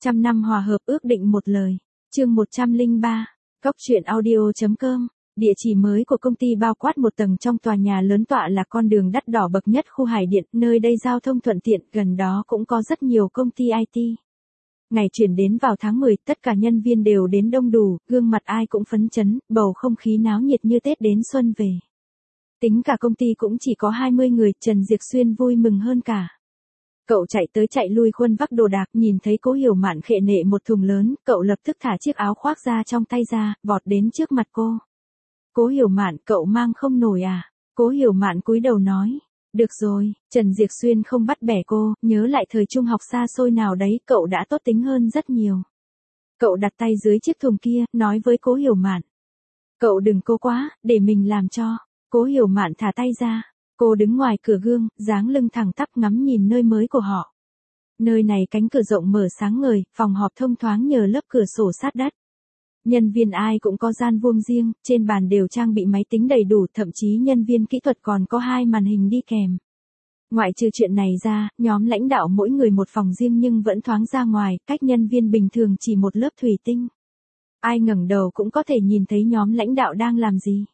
Trăm năm hòa hợp ước định một lời. Chương 103. Cốc truyện audio.com. Địa chỉ mới của công ty bao quát một tầng trong tòa nhà lớn tọa lạc con đường đắt đỏ bậc nhất khu Hải Điện, nơi đây giao thông thuận tiện, gần đó cũng có rất nhiều công ty IT. Ngày chuyển đến vào tháng 10, tất cả nhân viên đều đến đông đủ, gương mặt ai cũng phấn chấn, bầu không khí náo nhiệt như Tết đến xuân về. Tính cả công ty cũng chỉ có 20 người, Trần Diệc Xuyên vui mừng hơn cả. Cậu chạy tới chạy lui khuân vác đồ đạc, nhìn thấy Cố Hiểu Mạn khệ nệ một thùng lớn, cậu lập tức thả chiếc áo khoác ra trong tay ra, vọt đến trước mặt cô. Cố Hiểu Mạn, cậu mang không nổi à? Cố Hiểu Mạn cúi đầu nói. Được rồi, Trần Diệc Xuyên không bắt bẻ cô, nhớ lại thời trung học xa xôi nào đấy, cậu đã tốt tính hơn rất nhiều. Cậu đặt tay dưới chiếc thùng kia, nói với Cố Hiểu Mạn. Cậu đừng cố quá, để mình làm cho. Cố Hiểu Mạn thả tay ra. Cô đứng ngoài cửa gương, dáng lưng thẳng tắp ngắm nhìn nơi mới của họ. Nơi này cánh cửa rộng mở sáng ngời, phòng họp thông thoáng nhờ lớp cửa sổ sát đất. Nhân viên ai cũng có gian vuông riêng, trên bàn đều trang bị máy tính đầy đủ, thậm chí nhân viên kỹ thuật còn có 2 màn hình đi kèm. Ngoại trừ chuyện này ra, nhóm lãnh đạo mỗi người một phòng riêng nhưng vẫn thoáng ra ngoài, cách nhân viên bình thường chỉ một lớp thủy tinh. Ai ngẩng đầu cũng có thể nhìn thấy nhóm lãnh đạo đang làm gì.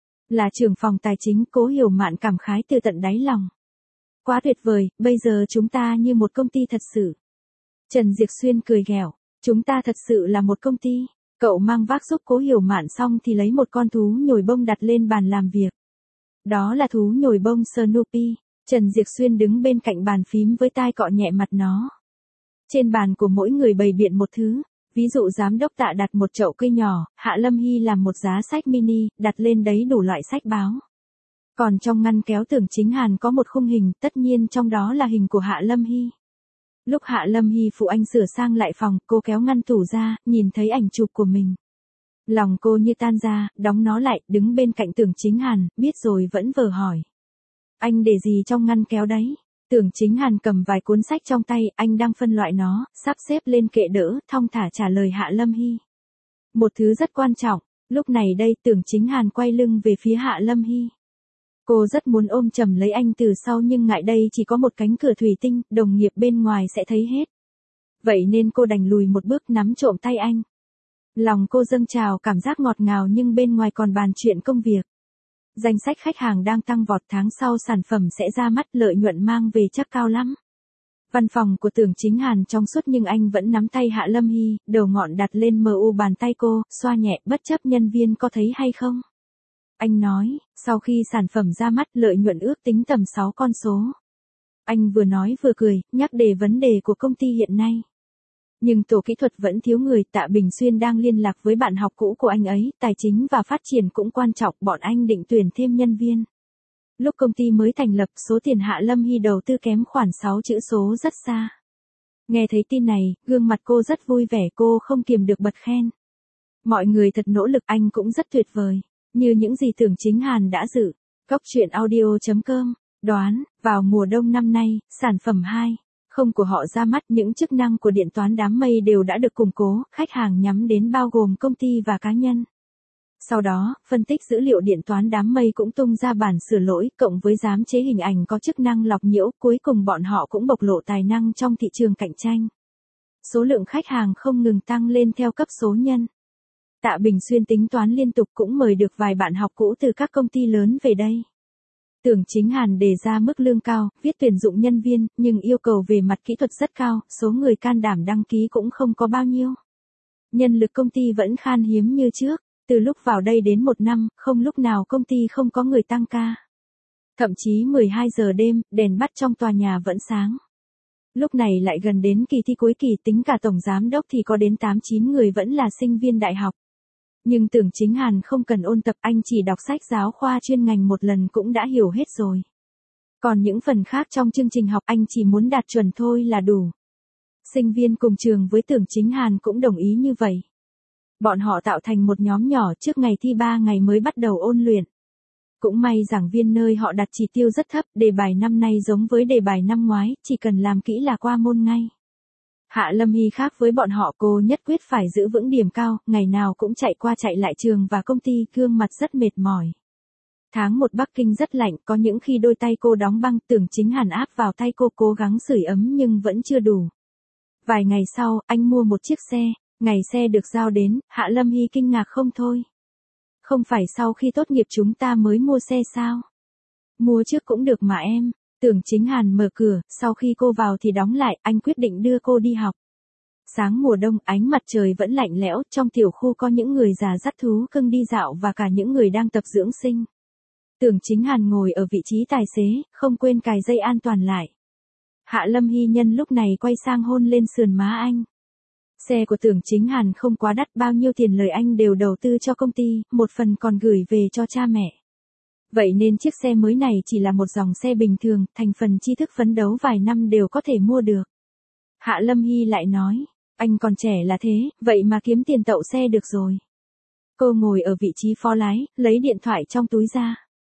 Là trưởng phòng tài chính, Cố Hiểu Mạn cảm khái từ tận đáy lòng. Quá tuyệt vời, bây giờ chúng ta như một công ty thật sự. Trần Diệc Xuyên cười ghẹo, chúng ta thật sự là một công ty. Cậu mang vác giúp Cố Hiểu Mạn xong thì lấy một con thú nhồi bông đặt lên bàn làm việc. Đó là thú nhồi bông Snoopy. Trần Diệc Xuyên đứng bên cạnh bàn phím với tai cọ nhẹ mặt nó. Trên bàn của mỗi người bày biện một thứ. Ví dụ giám đốc Tạ đặt một chậu cây nhỏ, Hạ Lâm Hy làm một giá sách mini, đặt lên đấy đủ loại sách báo. Còn trong ngăn kéo Tưởng Chính Hàn có một khung hình, tất nhiên trong đó là hình của Hạ Lâm Hy. Lúc Hạ Lâm Hy phụ anh sửa sang lại phòng, cô kéo ngăn tủ ra, nhìn thấy ảnh chụp của mình. Lòng cô như tan ra, đóng nó lại, đứng bên cạnh Tưởng Chính Hàn, biết rồi vẫn vờ hỏi. Anh để gì trong ngăn kéo đấy? Tưởng Chính Hàn cầm vài cuốn sách trong tay, anh đang phân loại nó, sắp xếp lên kệ đỡ, thong thả trả lời Hạ Lâm Hy. Một thứ rất quan trọng, lúc này đây Tưởng Chính Hàn quay lưng về phía Hạ Lâm Hy. Cô rất muốn ôm chầm lấy anh từ sau nhưng ngại đây chỉ có một cánh cửa thủy tinh, đồng nghiệp bên ngoài sẽ thấy hết. Vậy nên cô đành lùi một bước nắm trộm tay anh. Lòng cô dâng trào cảm giác ngọt ngào nhưng bên ngoài còn bàn chuyện công việc. Danh sách khách hàng đang tăng vọt, tháng sau sản phẩm sẽ ra mắt, lợi nhuận mang về chắc cao lắm. Văn phòng của Tưởng Chính Hàn trong suốt nhưng anh vẫn nắm tay Hạ Lâm Hy, đầu ngọn đặt lên mu bàn tay cô, xoa nhẹ, bất chấp nhân viên có thấy hay không. Anh nói, sau khi sản phẩm ra mắt, lợi nhuận ước tính tầm 6 con số. Anh vừa nói vừa cười, nhắc đề vấn đề của công ty hiện nay. Nhưng tổ kỹ thuật vẫn thiếu người, Tạ Bình Xuyên đang liên lạc với bạn học cũ của anh ấy, tài chính và phát triển cũng quan trọng, bọn anh định tuyển thêm nhân viên. Lúc công ty mới thành lập, số tiền Hạ Lâm Hy đầu tư kém khoảng 6 chữ số rất xa. Nghe thấy tin này, gương mặt cô rất vui vẻ, cô không kiềm được bật khen. Mọi người thật nỗ lực, anh cũng rất tuyệt vời, như những gì Tưởng Chính Hàn đã dự. Cốc truyện audio.com. Đoán, vào mùa đông năm nay, sản phẩm 2. Không của họ ra mắt, những chức năng của điện toán đám mây đều đã được củng cố, khách hàng nhắm đến bao gồm công ty và cá nhân. Sau đó, phân tích dữ liệu điện toán đám mây cũng tung ra bản sửa lỗi, cộng với giám chế hình ảnh có chức năng lọc nhiễu, cuối cùng bọn họ cũng bộc lộ tài năng trong thị trường cạnh tranh. Số lượng khách hàng không ngừng tăng lên theo cấp số nhân. Tạ Bình Xuyên tính toán liên tục cũng mời được vài bạn học cũ từ các công ty lớn về đây. Tưởng Chính Hàn đề ra mức lương cao, viết tuyển dụng nhân viên, nhưng yêu cầu về mặt kỹ thuật rất cao, số người can đảm đăng ký cũng không có bao nhiêu. Nhân lực công ty vẫn khan hiếm như trước, từ lúc vào đây đến 1 năm, không lúc nào công ty không có người tăng ca. Thậm chí 12 giờ đêm, đèn bắt trong tòa nhà vẫn sáng. Lúc này lại gần đến kỳ thi cuối kỳ, tính cả tổng giám đốc thì có đến 8-9 người vẫn là sinh viên đại học. Nhưng Tưởng Chính Hàn không cần ôn tập, anh chỉ đọc sách giáo khoa chuyên ngành một lần cũng đã hiểu hết rồi. Còn những phần khác trong chương trình học anh chỉ muốn đạt chuẩn thôi là đủ. Sinh viên cùng trường với Tưởng Chính Hàn cũng đồng ý như vậy. Bọn họ tạo thành một nhóm nhỏ, trước ngày thi 3 ngày mới bắt đầu ôn luyện. Cũng may giảng viên nơi họ đặt chỉ tiêu rất thấp, đề bài năm nay giống với đề bài năm ngoái, chỉ cần làm kỹ là qua môn ngay. Hạ Lâm Hy khác với bọn họ, cô nhất quyết phải giữ vững điểm cao, ngày nào cũng chạy qua chạy lại trường và công ty, gương mặt rất mệt mỏi. Tháng 1 Bắc Kinh rất lạnh, có những khi đôi tay cô đóng băng, Tưởng Chính Hàn áp vào tay cô cố gắng sưởi ấm nhưng vẫn chưa đủ. Vài ngày sau, anh mua một chiếc xe, ngày xe được giao đến, Hạ Lâm Hy kinh ngạc không thôi. Không phải sau khi tốt nghiệp chúng ta mới mua xe sao? Mua trước cũng được mà em. Tưởng Chính Hàn mở cửa, sau khi cô vào thì đóng lại, anh quyết định đưa cô đi học. Sáng mùa đông, ánh mặt trời vẫn lạnh lẽo, trong tiểu khu có những người già dắt thú cưng đi dạo và cả những người đang tập dưỡng sinh. Tưởng Chính Hàn ngồi ở vị trí tài xế, không quên cài dây an toàn lại. Hạ Lâm Hy nhân lúc này quay sang hôn lên sườn má anh. Xe của Tưởng Chính Hàn không quá đắt, bao nhiêu tiền lời anh đều đầu tư cho công ty, một phần còn gửi về cho cha mẹ. Vậy nên chiếc xe mới này chỉ là một dòng xe bình thường, thành phần tri thức phấn đấu vài năm đều có thể mua được. Hạ Lâm Hy lại nói, anh còn trẻ là thế, vậy mà kiếm tiền tậu xe được rồi. Cô ngồi ở vị trí phó lái, lấy điện thoại trong túi ra.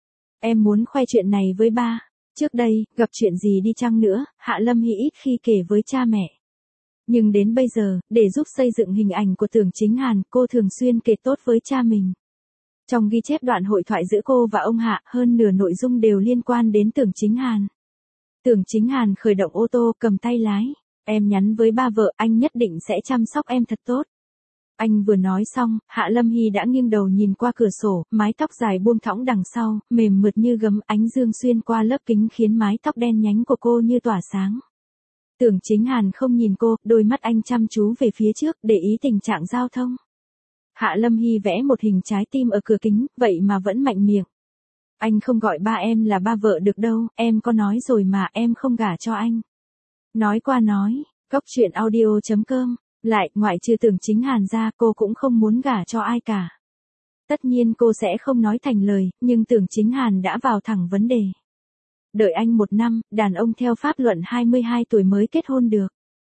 Em muốn khoe chuyện này với ba. Trước đây, gặp chuyện gì đi chăng nữa, Hạ Lâm Hy ít khi kể với cha mẹ. Nhưng đến bây giờ, để giúp xây dựng hình ảnh của Tưởng Chính Hàn, cô thường xuyên kể tốt với cha mình. Trong ghi chép đoạn hội thoại giữa cô và ông Hạ, hơn nửa nội dung đều liên quan đến Tưởng Chính Hàn. Tưởng Chính Hàn khởi động ô tô, cầm tay lái. Em nhắn với ba vợ, anh nhất định sẽ chăm sóc em thật tốt. Anh vừa nói xong, Hạ Lâm Hy đã nghiêng đầu nhìn qua cửa sổ, mái tóc dài buông thõng đằng sau, mềm mượt như gấm, ánh dương xuyên qua lớp kính khiến mái tóc đen nhánh của cô như tỏa sáng. Tưởng Chính Hàn không nhìn cô, đôi mắt anh chăm chú về phía trước, để ý tình trạng giao thông. Hạ Lâm Hy vẽ một hình trái tim ở cửa kính, vậy mà vẫn mạnh miệng. Anh không gọi ba em là ba vợ được đâu, em có nói rồi mà, em không gả cho anh. Nói qua nói, Cóc Truyện Audio.com. Lại, ngoại trừ Tưởng Chính Hàn ra, cô cũng không muốn gả cho ai cả. Tất nhiên cô sẽ không nói thành lời, nhưng Tưởng Chính Hàn đã vào thẳng vấn đề. Đợi anh 1 năm, đàn ông theo pháp luận 22 tuổi mới kết hôn được.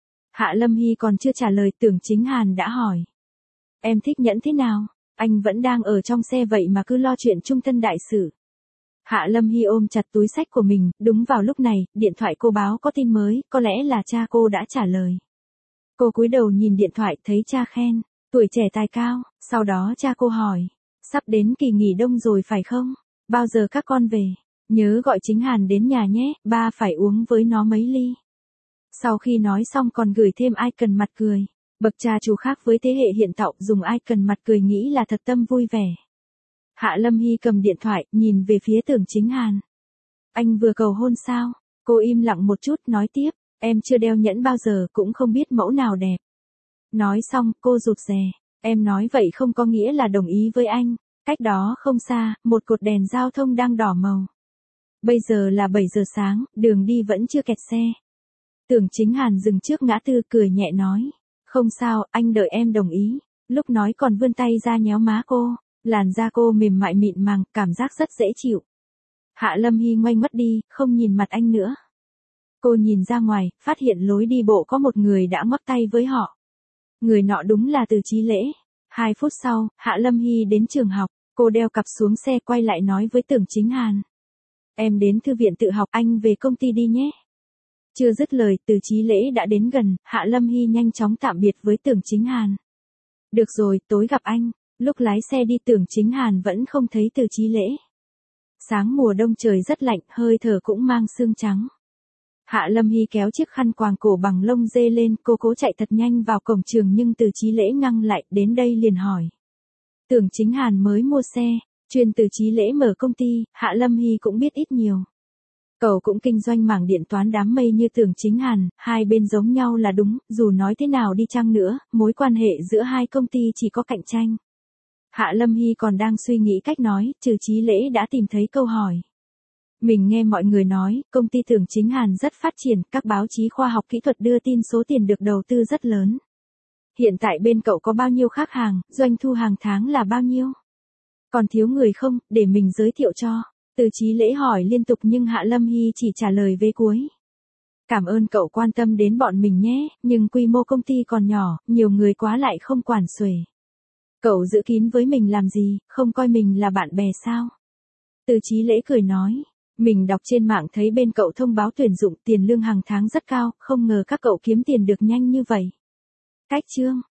Hạ Lâm Hy còn chưa trả lời, Tưởng Chính Hàn đã hỏi. Em thích nhẫn thế nào? Anh vẫn đang ở trong xe vậy mà cứ lo chuyện trung thân đại sự. Hạ Lâm Hy ôm chặt túi xách của mình, đúng vào lúc này, điện thoại cô báo có tin mới, có lẽ là cha cô đã trả lời. Cô cúi đầu nhìn điện thoại, thấy cha khen, tuổi trẻ tài cao, sau đó cha cô hỏi, sắp đến kỳ nghỉ đông rồi phải không? Bao giờ các con về? Nhớ gọi Chính Hàn đến nhà nhé, ba phải uống với nó mấy ly. Sau khi nói xong còn gửi thêm icon mặt cười. Bậc cha chú khác với thế hệ hiện tại, dùng icon mặt cười nghĩ là thật tâm vui vẻ. Hạ Lâm Hy cầm điện thoại, nhìn về phía Tưởng Chính Hàn. Anh vừa cầu hôn sao? Cô im lặng một chút, nói tiếp, em chưa đeo nhẫn bao giờ, cũng không biết mẫu nào đẹp. Nói xong, cô rụt rè, em nói vậy không có nghĩa là đồng ý với anh. Cách đó không xa, một cột đèn giao thông đang đỏ màu. Bây giờ là 7 giờ sáng, đường đi vẫn chưa kẹt xe. Tưởng Chính Hàn dừng trước ngã tư, cười nhẹ nói. Không sao, anh đợi em đồng ý. Lúc nói còn vươn tay ra nhéo má cô. Làn da cô mềm mại mịn màng, cảm giác rất dễ chịu. Hạ Lâm Hy ngoảnh mắt đi, không nhìn mặt anh nữa. Cô nhìn ra ngoài, phát hiện lối đi bộ có một người đã ngoắc tay với họ. Người nọ đúng là Từ Chí Lễ. 2 phút sau, Hạ Lâm Hy đến trường học. Cô đeo cặp xuống xe, quay lại nói với Tưởng Chính Hàn. Em đến thư viện tự học, anh về công ty đi nhé. Chưa dứt lời, Từ Chí Lễ đã đến gần, Hạ Lâm Hy nhanh chóng tạm biệt với Tưởng Chính Hàn. Được rồi, tối gặp anh. Lúc lái xe đi, Tưởng Chính Hàn vẫn không thấy Từ Chí Lễ. Sáng mùa đông trời rất lạnh, hơi thở cũng mang sương trắng. Hạ Lâm Hy kéo chiếc khăn quàng cổ bằng lông dê lên, cô cố chạy thật nhanh vào cổng trường nhưng Từ Chí Lễ ngăn lại, đến đây liền hỏi. Tưởng Chính Hàn mới mua xe, chuyên Từ Chí Lễ mở công ty, Hạ Lâm Hy cũng biết ít nhiều. Cậu cũng kinh doanh mảng điện toán đám mây như Tưởng Chính Hàn, hai bên giống nhau là đúng, dù nói thế nào đi chăng nữa, mối quan hệ giữa hai công ty chỉ có cạnh tranh. Hạ Lâm Hy còn đang suy nghĩ cách nói, Từ Chí Lễ đã tìm thấy câu hỏi. Mình nghe mọi người nói, công ty Tưởng Chính Hàn rất phát triển, các báo chí khoa học kỹ thuật đưa tin số tiền được đầu tư rất lớn. Hiện tại bên cậu có bao nhiêu khách hàng, doanh thu hàng tháng là bao nhiêu? Còn thiếu người không, để mình giới thiệu cho. Từ Chí Lễ hỏi liên tục nhưng Hạ Lâm Hy chỉ trả lời vế cuối. Cảm ơn cậu quan tâm đến bọn mình nhé, nhưng quy mô công ty còn nhỏ, nhiều người quá lại không quản xuể. Cậu giữ kín với mình làm gì, không coi mình là bạn bè sao? Từ Chí Lễ cười nói, mình đọc trên mạng thấy bên cậu thông báo tuyển dụng, tiền lương hàng tháng rất cao, không ngờ các cậu kiếm tiền được nhanh như vậy. Cách chương